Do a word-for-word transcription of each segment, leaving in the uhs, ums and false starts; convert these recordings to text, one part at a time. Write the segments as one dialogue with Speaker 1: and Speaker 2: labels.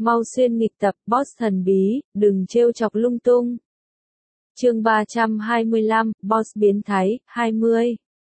Speaker 1: Mau xuyên nghịch tập, boss thần bí, đừng trêu chọc lung tung. Chương ba trăm hai mươi lăm, boss biến thái, hai mươi.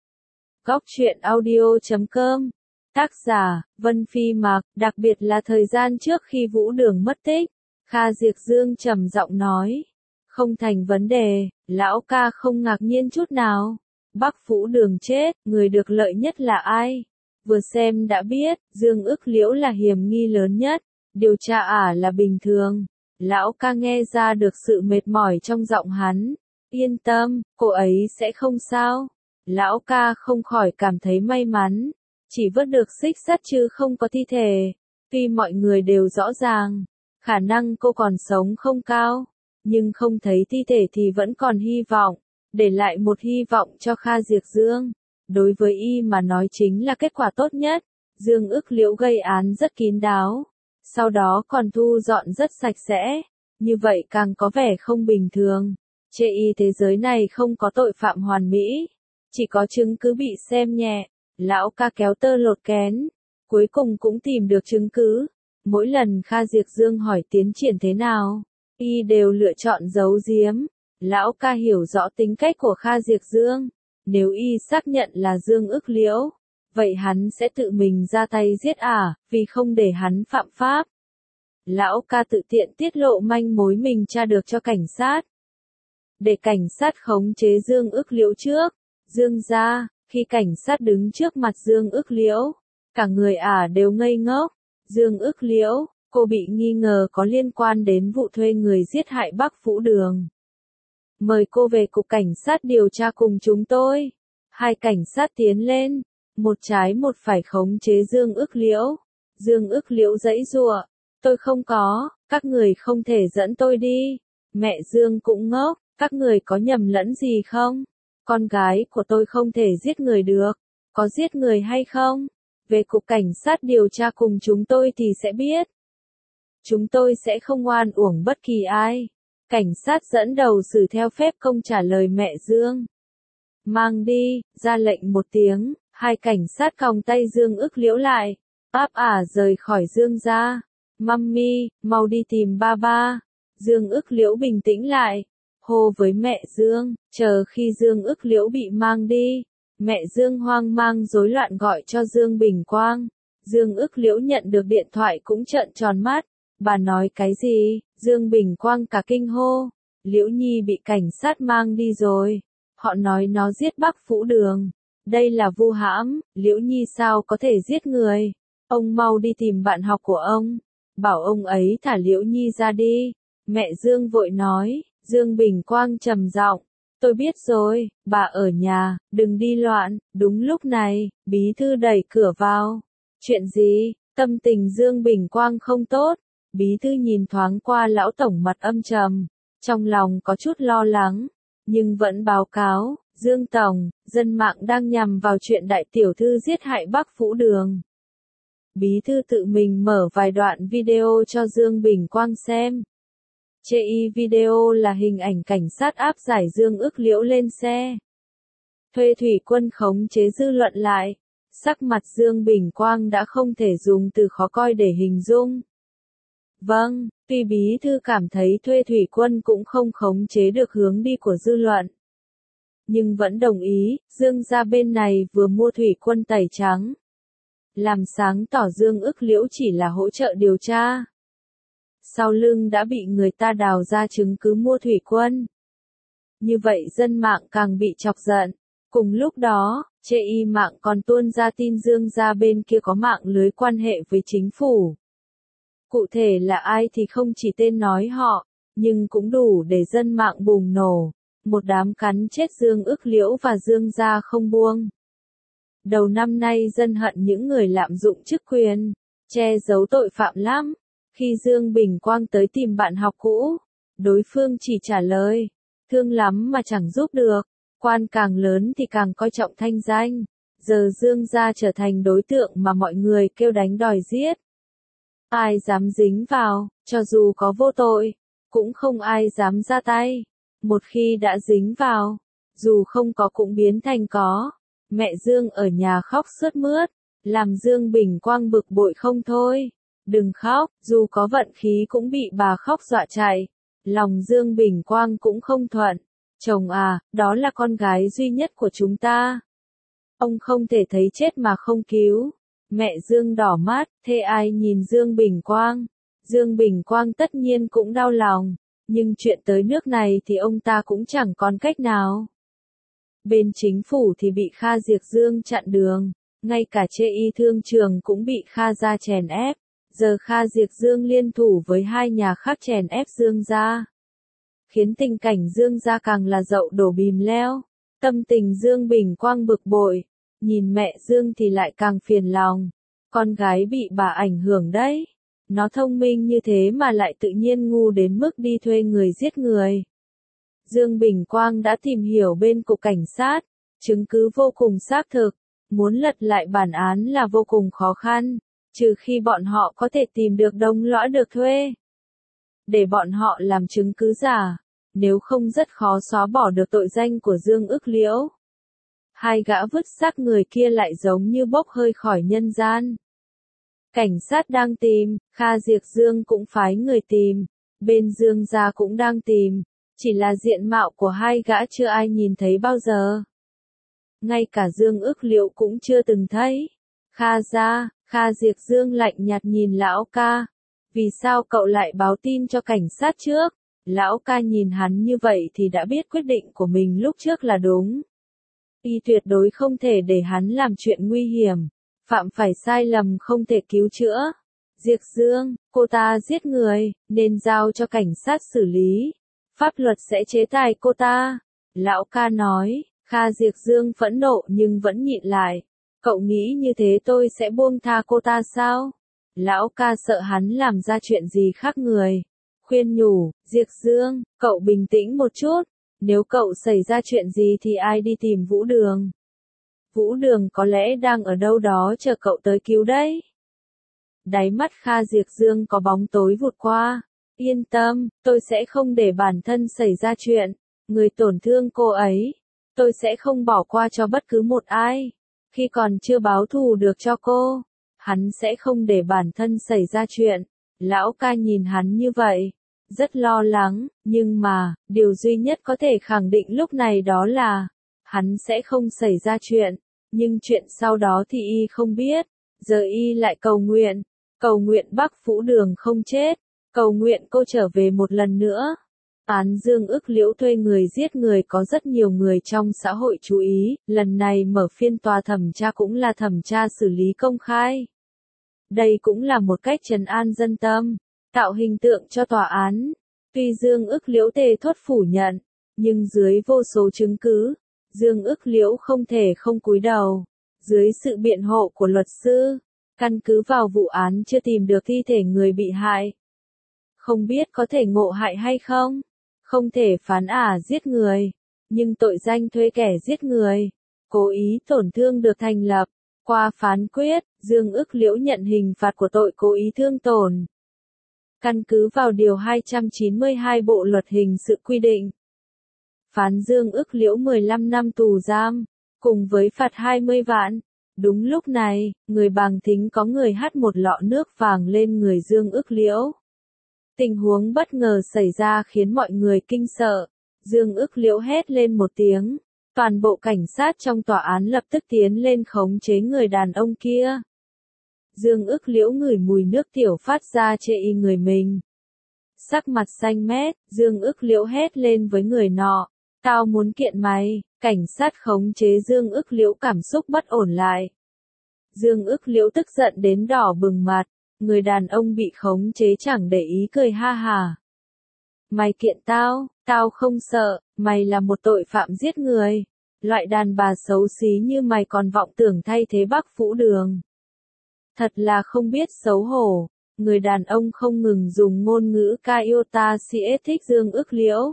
Speaker 1: Góc truyện audio chấm com. Tác giả, Vân Phi Mạc, đặc biệt là thời gian trước khi Vũ Đường mất tích. Kha Diệp Dương trầm giọng nói. Không thành vấn đề, lão ca không ngạc nhiên chút nào. Bắc Vũ Đường chết, người được lợi nhất là ai? Vừa xem đã biết, Dương Ức Liễu là hiểm nghi lớn nhất. Điều tra ả là bình thường. Lão ca nghe ra được sự mệt mỏi trong giọng hắn. Yên tâm, cô ấy sẽ không sao. Lão ca không khỏi cảm thấy may mắn. Chỉ vớt được xích sắt chứ không có thi thể. Tuy mọi người đều rõ ràng, khả năng cô còn sống không cao. Nhưng không thấy thi thể thì vẫn còn hy vọng. Để lại một hy vọng cho Kha Diệp Dương. Đối với y mà nói chính là kết quả tốt nhất. Dương Ức Liễu gây án rất kín đáo. Sau đó còn thu dọn rất sạch sẽ. Như vậy càng có vẻ không bình thường. Chê y thế giới này không có tội phạm hoàn mỹ. Chỉ có chứng cứ bị xem nhẹ. Lão ca kéo tơ lột kén. Cuối cùng cũng tìm được chứng cứ. Mỗi lần Kha Diệp Dương hỏi tiến triển thế nào, y đều lựa chọn giấu giếm. Lão ca hiểu rõ tính cách của Kha Diệp Dương. Nếu y xác nhận là Dương Ức Liễu, vậy hắn sẽ tự mình ra tay giết ả, vì không để hắn phạm pháp. Lão ca tự tiện tiết lộ manh mối mình tra được cho cảnh sát. Để cảnh sát khống chế Dương Ức Liễu trước. Dương gia, khi cảnh sát đứng trước mặt Dương Ức Liễu, cả người ả đều ngây ngốc. Dương Ức Liễu, cô bị nghi ngờ có liên quan đến vụ thuê người giết hại Bắc Vũ Đường. Mời cô về cục cảnh sát điều tra cùng chúng tôi. Hai cảnh sát tiến lên, một trái một phải khống chế Dương Ức Liễu. Dương Ức Liễu giãy giụa, tôi không có, các người không thể dẫn tôi đi. Mẹ Dương cũng ngốc, các người có nhầm lẫn gì không? Con gái của tôi không thể giết người được, có giết người hay không? Về cục cảnh sát điều tra cùng chúng tôi thì sẽ biết. Chúng tôi sẽ không oan uổng bất kỳ ai. Cảnh sát dẫn đầu xử theo phép công trả lời mẹ Dương. Mang đi, ra lệnh một tiếng, hai cảnh sát còng tay Dương Ức Liễu lại, áp ả rời khỏi Dương gia. Mummy, mau đi tìm ba ba. Dương Ức Liễu bình tĩnh lại, hô với mẹ Dương, chờ khi Dương Ức Liễu bị mang đi. Mẹ Dương hoang mang rối loạn gọi cho Dương Bình Quang. Dương Ức Liễu nhận được điện thoại cũng trợn tròn mắt. Bà nói cái gì? Dương Bình Quang cả kinh hô. Liễu Nhi bị cảnh sát mang đi rồi. Họ nói nó giết Bắc Vũ Đường. Đây là vu hãm, Liễu Nhi sao có thể giết người? Ông mau đi tìm bạn học của ông. Bảo ông ấy thả Liễu Nhi ra đi. Mẹ Dương vội nói. Dương Bình Quang trầm giọng. Tôi biết rồi, bà ở nhà, đừng đi loạn. Đúng lúc này, bí thư đẩy cửa vào. Chuyện gì? Tâm tình Dương Bình Quang không tốt. Bí thư nhìn thoáng qua lão tổng mặt âm trầm. Trong lòng có chút lo lắng. Nhưng vẫn báo cáo, Dương Tổng, dân mạng đang nhằm vào chuyện đại tiểu thư giết hại Bắc Vũ Đường. Bí thư tự mình mở vài đoạn video cho Dương Bình Quang xem. Chê y video là hình ảnh cảnh sát áp giải Dương Ức Liễu lên xe. Thuê thủy quân khống chế dư luận lại. Sắc mặt Dương Bình Quang đã không thể dùng từ khó coi để hình dung. Vâng, tuy bí thư cảm thấy thuê thủy quân cũng không khống chế được hướng đi của dư luận. Nhưng vẫn đồng ý, Dương gia bên này vừa mua thủy quân tẩy trắng. Làm sáng tỏ Dương Ức Liễu chỉ là hỗ trợ điều tra. Sau lưng đã bị người ta đào ra chứng cứ mua thủy quân. Như vậy dân mạng càng bị chọc giận. Cùng lúc đó, chê y mạng còn tuôn ra tin Dương gia bên kia có mạng lưới quan hệ với chính phủ. Cụ thể là ai thì không chỉ tên nói họ, nhưng cũng đủ để dân mạng bùng nổ. Một đám cắn chết Dương Ức Liễu và Dương gia không buông. Đầu năm nay dân hận những người lạm dụng chức quyền, che giấu tội phạm lắm. Khi Dương Bình Quang tới tìm bạn học cũ, đối phương chỉ trả lời, thương lắm mà chẳng giúp được, quan càng lớn thì càng coi trọng thanh danh. Giờ Dương gia trở thành đối tượng mà mọi người kêu đánh đòi giết. Ai dám dính vào, cho dù có vô tội, cũng không ai dám ra tay. Một khi đã dính vào, dù không có cũng biến thành có. Mẹ Dương ở nhà khóc sướt mướt, làm Dương Bình Quang bực bội không thôi. Đừng khóc, dù có vận khí cũng bị bà khóc dọa chạy. Lòng Dương Bình Quang cũng không thuận. Chồng à, đó là con gái duy nhất của chúng ta. Ông không thể thấy chết mà không cứu. Mẹ Dương đỏ mắt, thế ai nhìn Dương Bình Quang? Dương Bình Quang tất nhiên cũng đau lòng, nhưng chuyện tới nước này thì ông ta cũng chẳng còn cách nào. Bên chính phủ thì bị Kha Diệp Dương chặn đường, ngay cả Chê Y Thương Trường cũng bị Kha gia chèn ép. Giờ Kha Diệp Dương liên thủ với hai nhà khác chèn ép Dương gia, khiến tình cảnh Dương gia càng là dậu đổ bìm leo. Tâm tình Dương Bình Quang bực bội, nhìn mẹ Dương thì lại càng phiền lòng. Con gái bị bà ảnh hưởng đấy. Nó thông minh như thế mà lại tự nhiên ngu đến mức đi thuê người giết người. Dương Bình Quang đã tìm hiểu bên cục cảnh sát, chứng cứ vô cùng xác thực, muốn lật lại bản án là vô cùng khó khăn, trừ khi bọn họ có thể tìm được đồng lõa được thuê, để bọn họ làm chứng cứ giả, nếu không rất khó xóa bỏ được tội danh của Dương Ức Liễu. Hai gã vứt xác người kia lại giống như bốc hơi khỏi nhân gian. Cảnh sát đang tìm, Kha Diệp Dương cũng phái người tìm, bên Dương gia cũng đang tìm, chỉ là diện mạo của hai gã chưa ai nhìn thấy bao giờ. Ngay cả Dương Ức Liễu cũng chưa từng thấy. Kha gia, Kha Diệp Dương lạnh nhạt nhìn lão ca. Vì sao cậu lại báo tin cho cảnh sát trước? Lão ca nhìn hắn như vậy thì đã biết quyết định của mình lúc trước là đúng. Y tuyệt đối không thể để hắn làm chuyện nguy hiểm, phạm phải sai lầm không thể cứu chữa. Diệp Dương, cô ta giết người, nên giao cho cảnh sát xử lý. Pháp luật sẽ chế tài cô ta. Lão ca nói. Kha Diệp Dương phẫn nộ nhưng vẫn nhịn lại. Cậu nghĩ như thế tôi sẽ buông tha cô ta sao? Lão ca sợ hắn làm ra chuyện gì khác người. Khuyên nhủ, Diệp Dương, cậu bình tĩnh một chút. Nếu cậu xảy ra chuyện gì thì ai đi tìm Vũ Đường? Vũ Đường có lẽ đang ở đâu đó chờ cậu tới cứu đấy. Đáy mắt Kha Diệp Dương có bóng tối vụt qua. Yên tâm, tôi sẽ không để bản thân xảy ra chuyện. Người tổn thương cô ấy, tôi sẽ không bỏ qua cho bất cứ một ai. Khi còn chưa báo thù được cho cô, hắn sẽ không để bản thân xảy ra chuyện. Lão ca nhìn hắn như vậy, rất lo lắng, nhưng mà, điều duy nhất có thể khẳng định lúc này đó là, hắn sẽ không xảy ra chuyện, nhưng chuyện sau đó thì y không biết. Giờ y lại cầu nguyện, cầu nguyện Bắc Vũ Đường không chết, cầu nguyện cô trở về một lần nữa. Án Dương Ức Liễu thuê người giết người có rất nhiều người trong xã hội chú ý, lần này mở phiên tòa thẩm tra cũng là thẩm tra xử lý công khai. Đây cũng là một cách trấn an dân tâm, tạo hình tượng cho tòa án. Tuy Dương Ức Liễu tề thốt phủ nhận, nhưng dưới vô số chứng cứ, Dương Ức Liễu không thể không cúi đầu. Dưới sự biện hộ của luật sư, căn cứ vào vụ án chưa tìm được thi thể người bị hại, không biết có thể ngộ hại hay không, không thể phán ả giết người, nhưng tội danh thuê kẻ giết người, cố ý tổn thương được thành lập. Qua phán quyết, Dương Ức Liễu nhận hình phạt của tội cố ý thương tổn. Căn cứ vào điều hai trăm chín mươi hai Bộ luật hình sự quy định, phán Dương Ức Liễu mười lăm năm tù giam, cùng với phạt hai mươi vạn. Đúng lúc này, người bàng thính có người hắt một lọ nước vàng lên người Dương Ức Liễu. Tình huống bất ngờ xảy ra khiến mọi người kinh sợ. Dương Ức Liễu hét lên một tiếng. Toàn bộ cảnh sát trong tòa án lập tức tiến lên khống chế người đàn ông kia. Dương Ức Liễu ngửi mùi nước tiểu phát ra chê y người mình. Sắc mặt xanh mét, Dương Ức Liễu hét lên với người nọ. Tao muốn kiện mày. Cảnh sát khống chế Dương Ức Liễu cảm xúc bất ổn lại. Dương Ức Liễu tức giận đến đỏ bừng mặt. Người đàn ông bị khống chế chẳng để ý cười ha hà. Mày kiện tao, tao không sợ, mày là một tội phạm giết người. Loại đàn bà xấu xí như mày còn vọng tưởng thay thế Bắc Vũ Đường. Thật là không biết xấu hổ. Người đàn ông không ngừng dùng ngôn ngữ Kaiota siết thích Dương Ức Liễu.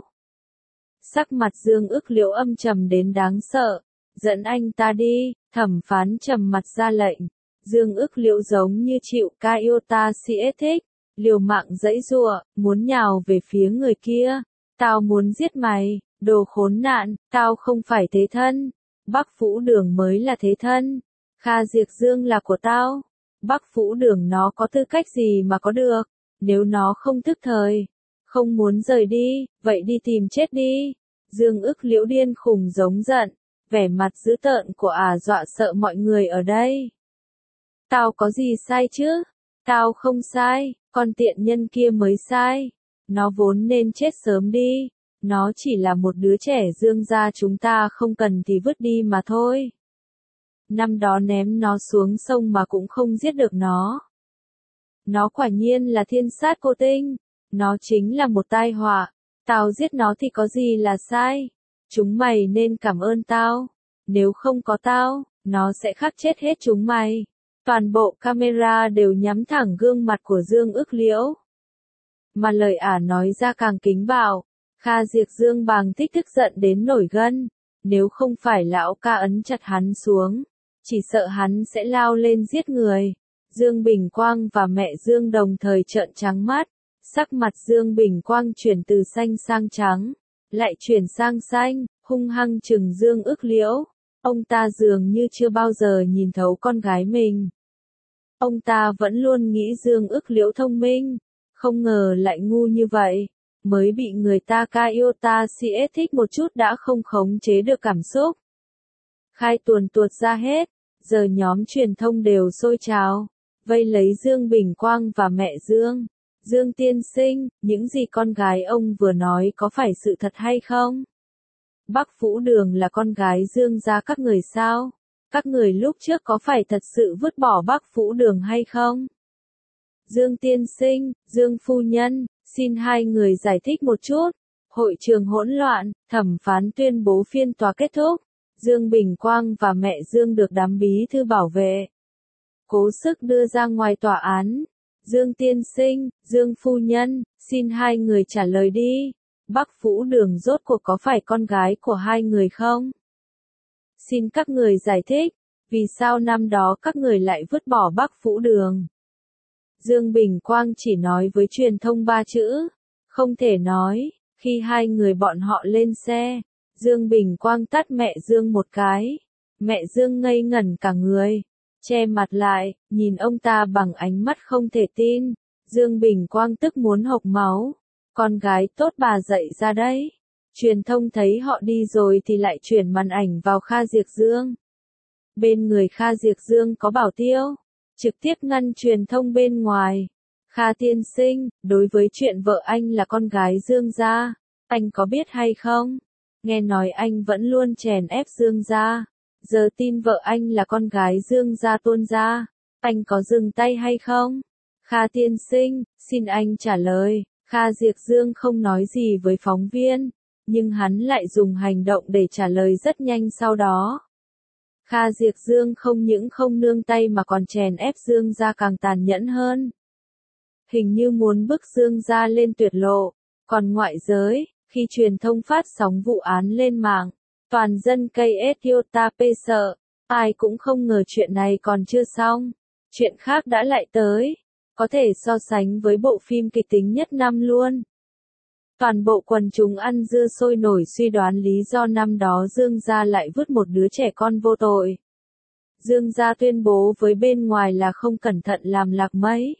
Speaker 1: Sắc mặt Dương Ức Liễu âm trầm đến đáng sợ. Dẫn anh ta đi, thẩm phán trầm mặt ra lệnh. Dương Ức Liễu giống như chịu Kaiota siết thích, liều mạng giãy giụa, muốn nhào về phía người kia. Tao muốn giết mày, đồ khốn nạn, tao không phải thế thân. Bắc Vũ Đường mới là thế thân. Kha Diệp Dương là của tao. Bắc Vũ Đường nó có tư cách gì mà có được, nếu nó không thức thời, không muốn rời đi, vậy đi tìm chết đi. Dương Ức Liễu điên khùng giống giận, vẻ mặt dữ tợn của ả dọa sợ mọi người ở đây. Tao có gì sai chứ? Tao không sai, con tiện nhân kia mới sai. Nó vốn nên chết sớm đi, nó chỉ là một đứa trẻ Dương gia chúng ta không cần thì vứt đi mà thôi. Năm đó ném nó xuống sông mà cũng không giết được nó. Nó quả nhiên là thiên sát cô tinh, nó chính là một tai họa, tao giết nó thì có gì là sai. Chúng mày nên cảm ơn tao, nếu không có tao, nó sẽ khắc chết hết chúng mày. Toàn bộ camera đều nhắm thẳng gương mặt của Dương Ức Liễu. Mà lời ả nói ra càng kính bạo, Kha Diệp Dương bàng thích tức giận đến nổi gân, nếu không phải lão ca ấn chặt hắn xuống, chỉ sợ hắn sẽ lao lên giết người. Dương Bình Quang và mẹ Dương đồng thời trợn trắng mắt, sắc mặt Dương Bình Quang chuyển từ xanh sang trắng, lại chuyển sang xanh, hung hăng trừng Dương Ức Liễu. Ông ta dường như chưa bao giờ nhìn thấu con gái mình. Ông ta vẫn luôn nghĩ Dương Ức Liễu thông minh, không ngờ lại ngu như vậy, mới bị người ta ca yêu ta si thích một chút đã không khống chế được cảm xúc. Khai tuồn tuột ra hết, giờ nhóm truyền thông đều sôi trào, vây lấy Dương Bình Quang và mẹ Dương. Dương tiên sinh, những gì con gái ông vừa nói có phải sự thật hay không? Bắc Vũ Đường là con gái Dương gia các người sao? Các người lúc trước có phải thật sự vứt bỏ Bắc Vũ Đường hay không? Dương tiên sinh, Dương phu nhân, xin hai người giải thích một chút. Hội trường hỗn loạn, thẩm phán tuyên bố phiên tòa kết thúc. Dương Bình Quang và mẹ Dương được đám bí thư bảo vệ cố sức đưa ra ngoài tòa án. Dương tiên sinh, Dương phu nhân, xin hai người trả lời đi. Bắc Vũ Đường rốt cuộc có phải con gái của hai người không? Xin các người giải thích, vì sao năm đó các người lại vứt bỏ Bắc Vũ Đường? Dương Bình Quang chỉ nói với truyền thông ba chữ, không thể nói. Khi hai người bọn họ lên xe, Dương Bình Quang tát mẹ Dương một cái. Mẹ Dương ngây ngẩn cả người, che mặt lại, nhìn ông ta bằng ánh mắt không thể tin. Dương Bình Quang tức muốn hộc máu. Con gái tốt bà dậy ra đấy. Truyền thông thấy họ đi rồi thì lại chuyển màn ảnh vào Kha Diệp Dương. Bên người Kha Diệp Dương có bảo tiêu, trực tiếp ngăn truyền thông bên ngoài. Kha tiên sinh, đối với chuyện vợ anh là con gái Dương gia, anh có biết hay không? Nghe nói anh vẫn luôn chèn ép Dương gia, giờ tin vợ anh là con gái Dương gia tuôn ra, anh có dừng tay hay không? Kha tiên sinh, xin anh trả lời. Kha Diệp Dương không nói gì với phóng viên, nhưng hắn lại dùng hành động để trả lời rất nhanh sau đó. Kha Diệp Dương không những không nương tay mà còn chèn ép Dương gia càng tàn nhẫn hơn. Hình như muốn bức Dương gia lên tuyệt lộ. Còn ngoại giới, khi truyền thông phát sóng vụ án lên mạng, toàn dân ca ét Yotape sợ, ai cũng không ngờ chuyện này còn chưa xong. Chuyện khác đã lại tới, có thể so sánh với bộ phim kịch tính nhất năm luôn. Toàn bộ quần chúng ăn dưa sôi nổi suy đoán lý do năm đó Dương gia lại vứt một đứa trẻ con vô tội. Dương gia tuyên bố với bên ngoài là không cẩn thận làm lạc mấy.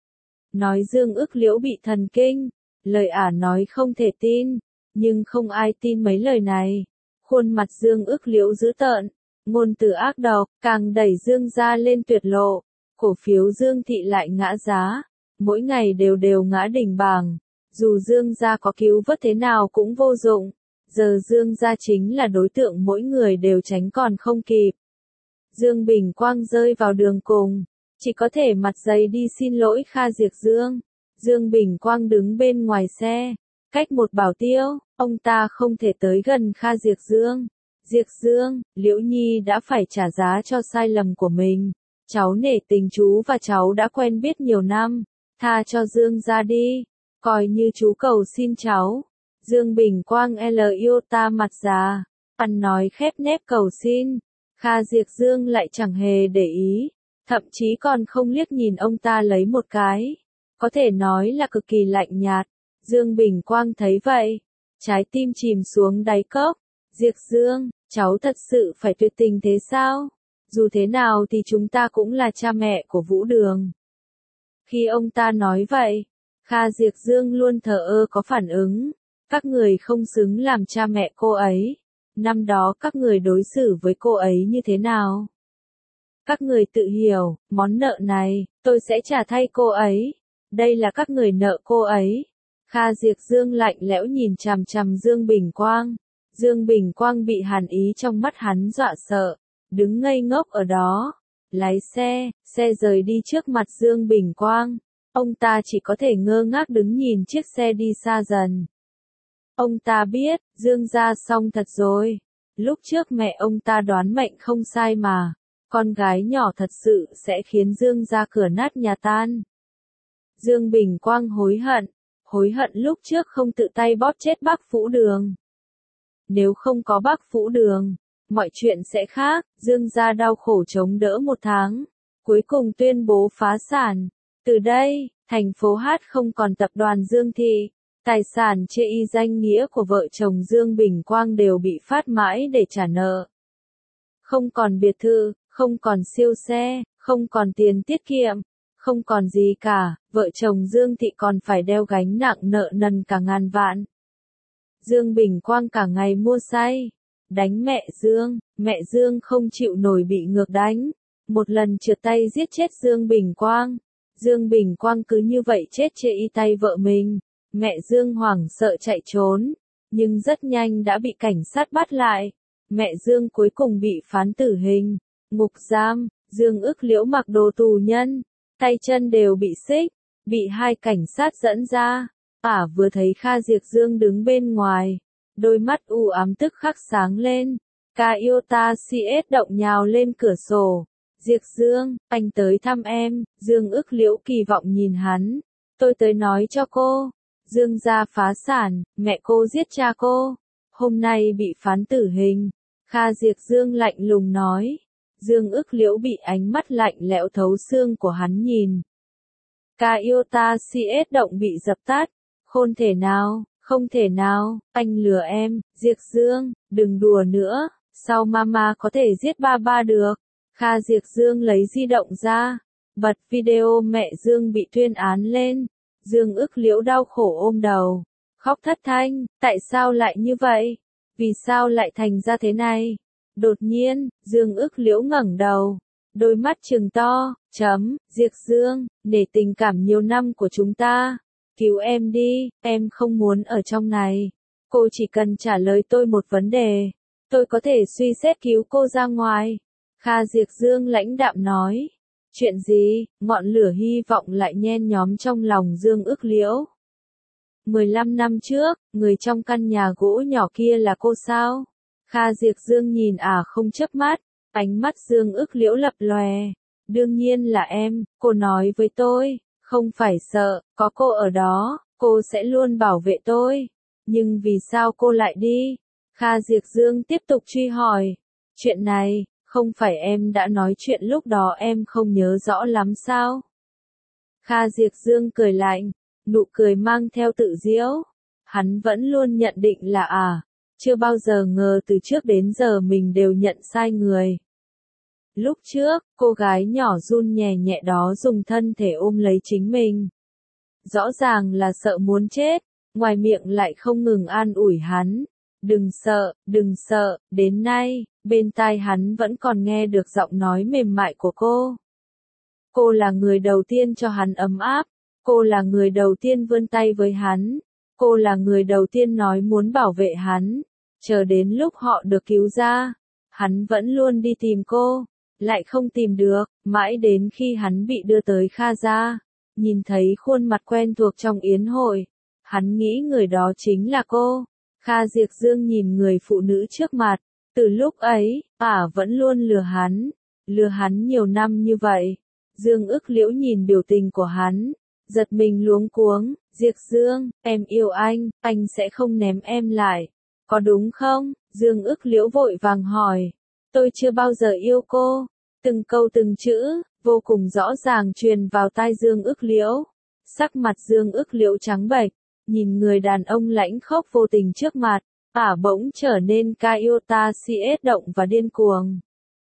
Speaker 1: Nói Dương Ức Liễu bị thần kinh, lời ả nói không thể tin, nhưng không ai tin mấy lời này. Khuôn mặt Dương Ức Liễu dữ tợn, ngôn từ ác độc, càng đẩy Dương gia lên tuyệt lộ. Cổ phiếu Dương thị lại ngã giá, mỗi ngày đều đều ngã đỉnh bảng. Dù Dương gia có cứu vớt thế nào cũng vô dụng, giờ Dương gia chính là đối tượng mỗi người đều tránh còn không kịp. Dương Bình Quang rơi vào đường cùng, chỉ có thể mặt dày đi xin lỗi Kha Diệp Dương. Dương Bình Quang đứng bên ngoài xe, cách một bảo tiêu, ông ta không thể tới gần Kha Diệp Dương. Diệp Dương, Liễu Nhi đã phải trả giá cho sai lầm của mình. Cháu nể tình chú và cháu đã quen biết nhiều năm, tha cho Dương gia đi, coi như chú cầu xin cháu. Dương Bình Quang L yêu ta mặt già, ăn nói khép nép cầu xin. Kha Diệp Dương lại chẳng hề để ý, thậm chí còn không liếc nhìn ông ta lấy một cái, có thể nói là cực kỳ lạnh nhạt. Dương Bình Quang thấy vậy, trái tim chìm xuống đáy cốc. Diệp Dương, cháu thật sự phải tuyệt tình thế sao? Dù thế nào thì chúng ta cũng là cha mẹ của Vũ Đường. Khi ông ta nói vậy, Kha Diệp Dương luôn thờ ơ có phản ứng. Các người không xứng làm cha mẹ cô ấy. Năm đó các người đối xử với cô ấy như thế nào? Các người tự hiểu, món nợ này, tôi sẽ trả thay cô ấy. Đây là các người nợ cô ấy. Kha Diệp Dương lạnh lẽo nhìn chằm chằm Dương Bình Quang. Dương Bình Quang bị hàn ý trong mắt hắn dọa sợ, đứng ngây ngốc ở đó. Lái xe, xe rời đi trước mặt Dương Bình Quang. Ông ta chỉ có thể ngơ ngác đứng nhìn chiếc xe đi xa dần. Ông ta biết, Dương gia xong thật rồi. Lúc trước mẹ ông ta đoán mệnh không sai mà. Con gái nhỏ thật sự sẽ khiến Dương gia cửa nát nhà tan. Dương Bình Quang hối hận. Hối hận lúc trước không tự tay bóp chết bác Vũ Đường. Nếu không có bác Vũ Đường, mọi chuyện sẽ khác. Dương gia đau khổ chống đỡ một tháng. Cuối cùng tuyên bố phá sản. Từ đây, thành phố Hát không còn tập đoàn Dương Thị. Tài sản chê y danh nghĩa của vợ chồng Dương Bình Quang đều bị phát mãi để trả nợ. Không còn biệt thự, không còn siêu xe, không còn tiền tiết kiệm, không còn gì cả, vợ chồng Dương Thị còn phải đeo gánh nặng nợ nần cả ngàn vạn. Dương Bình Quang cả ngày mua say, đánh mẹ Dương, mẹ Dương không chịu nổi bị ngược đánh, một lần trượt tay giết chết Dương Bình Quang. Dương Bình Quang cứ như vậy chết chê y tay vợ mình. Mẹ Dương hoảng sợ chạy trốn, nhưng rất nhanh đã bị cảnh sát bắt lại. Mẹ Dương cuối cùng bị phán tử hình, ngục giam. Dương Ức Liễu mặc đồ tù nhân, tay chân đều bị xích, bị hai cảnh sát dẫn ra. Ả vừa thấy Kha Diệp Dương đứng bên ngoài, đôi mắt u ám tức khắc sáng lên. Toyota xê ét động nhào lên cửa sổ. Diệp Dương, anh tới thăm em. Dương Ức Liễu kỳ vọng nhìn hắn. Tôi tới nói cho cô. Dương gia phá sản, mẹ cô giết cha cô, hôm nay bị phán tử hình. Kha Diệp Dương lạnh lùng nói. Dương Ức Liễu bị ánh mắt lạnh lẽo thấu xương của hắn nhìn. Toyota xê ét động bị dập tắt. Không thể nào, không thể nào, anh lừa em. Diệp Dương, đừng đùa nữa, sao mama có thể giết ba ba được? Kha Diệp Dương lấy di động ra, bật video mẹ Dương bị tuyên án lên. Dương Ức Liễu đau khổ ôm đầu, khóc thất thanh. Tại sao lại như vậy? Vì sao lại thành ra thế này? Đột nhiên, Dương Ức Liễu ngẩng đầu, đôi mắt trừng to. Chấm, Diệp Dương, để tình cảm nhiều năm của chúng ta, cứu em đi, em không muốn ở trong này. Cô chỉ cần trả lời tôi một vấn đề, tôi có thể suy xét cứu cô ra ngoài. Kha Diệp Dương lãnh đạm nói. Chuyện gì? Ngọn lửa hy vọng lại nhen nhóm trong lòng Dương Ức Liễu. mười lăm năm trước, người trong căn nhà gỗ nhỏ kia là cô sao? Kha Diệp Dương nhìn Ả không chớp mắt, ánh mắt Dương Ức Liễu lập lòe. Đương nhiên là em, cô nói với tôi, không phải sợ, có cô ở đó, cô sẽ luôn bảo vệ tôi. Nhưng vì sao cô lại đi? Kha Diệp Dương tiếp tục truy hỏi. Chuyện này, không phải em đã nói chuyện lúc đó em không nhớ rõ lắm sao? Kha Diệp Dương cười lạnh, nụ cười mang theo tự giễu. Hắn vẫn luôn nhận định là à, chưa bao giờ ngờ từ trước đến giờ mình đều nhận sai người. Lúc trước, cô gái nhỏ run nhẹ nhẹ đó dùng thân thể ôm lấy chính mình. Rõ ràng là sợ muốn chết, ngoài miệng lại không ngừng an ủi hắn. Đừng sợ, đừng sợ, đến nay, bên tai hắn vẫn còn nghe được giọng nói mềm mại của cô. Cô là người đầu tiên cho hắn ấm áp, cô là người đầu tiên vươn tay với hắn, cô là người đầu tiên nói muốn bảo vệ hắn. Chờ đến lúc họ được cứu ra, hắn vẫn luôn đi tìm cô, lại không tìm được, mãi đến khi hắn bị đưa tới Kha gia, nhìn thấy khuôn mặt quen thuộc trong yến hội, hắn nghĩ người đó chính là cô. Kha Diệp Dương nhìn người phụ nữ trước mặt, từ lúc ấy, Ả vẫn luôn lừa hắn, lừa hắn nhiều năm như vậy. Dương Ức Liễu nhìn biểu tình của hắn, giật mình luống cuống. Diệp Dương, em yêu anh, anh sẽ không ném em lại, có đúng không? Dương Ức Liễu vội vàng hỏi. Tôi chưa bao giờ yêu cô. Từng câu từng chữ, vô cùng rõ ràng truyền vào tai Dương Ức Liễu. Sắc mặt Dương Ức Liễu trắng bệch, nhìn người đàn ông lãnh khốc vô tình trước mặt, Ả bỗng trở nên Toyota xê ét động và điên cuồng.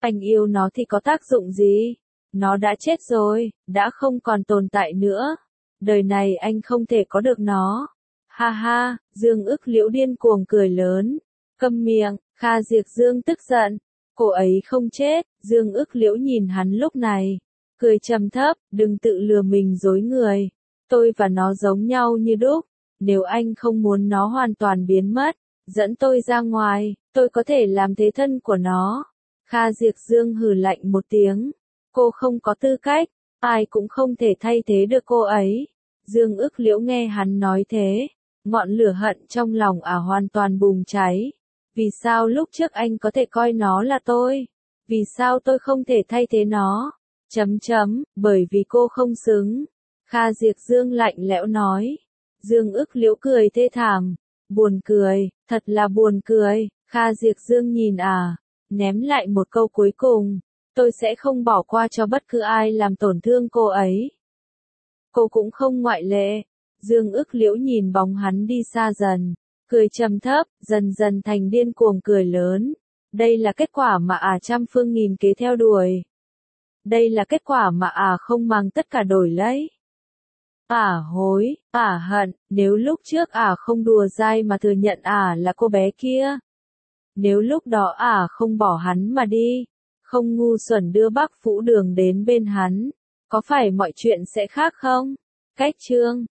Speaker 1: Anh yêu nó thì có tác dụng gì? Nó đã chết rồi, đã không còn tồn tại nữa. Đời này anh không thể có được nó. Ha ha, Dương Ức Liễu điên cuồng cười lớn. Câm miệng, Kha Diệp Dương tức giận. Cô ấy không chết, Dương Ức Liễu nhìn hắn lúc này. Cười trầm thấp, đừng tự lừa mình dối người. Tôi và nó giống nhau như đúc. Nếu anh không muốn nó hoàn toàn biến mất, dẫn tôi ra ngoài, tôi có thể làm thế thân của nó. Kha Diệp Dương hừ lạnh một tiếng. Cô không có tư cách, ai cũng không thể thay thế được cô ấy. Dương Ức Liễu nghe hắn nói thế, ngọn lửa hận trong lòng ả hoàn toàn bùng cháy. Vì sao lúc trước anh có thể coi nó là tôi? Vì sao tôi không thể thay thế nó? Chấm chấm, bởi vì cô không xứng. Kha Diệp Dương lạnh lẽo nói. Dương Ức Liễu cười thê thảm. Buồn cười, thật là buồn cười. Kha Diệp Dương nhìn ả, ném lại một câu cuối cùng. Tôi sẽ không bỏ qua cho bất cứ ai làm tổn thương cô ấy. Cô cũng không ngoại lệ. Dương Ức Liễu nhìn bóng hắn đi xa dần, cười trầm thấp, dần dần thành điên cuồng cười lớn. Đây là kết quả mà ả trăm phương nghìn kế theo đuổi. Đây là kết quả mà ả không mang tất cả đổi lấy. Ả hối, ả hận, nếu lúc trước ả không đùa dai mà thừa nhận ả là cô bé kia. Nếu lúc đó ả không bỏ hắn mà đi, không ngu xuẩn đưa Bắc Phủ Đường đến bên hắn, có phải mọi chuyện sẽ khác không? Cách chương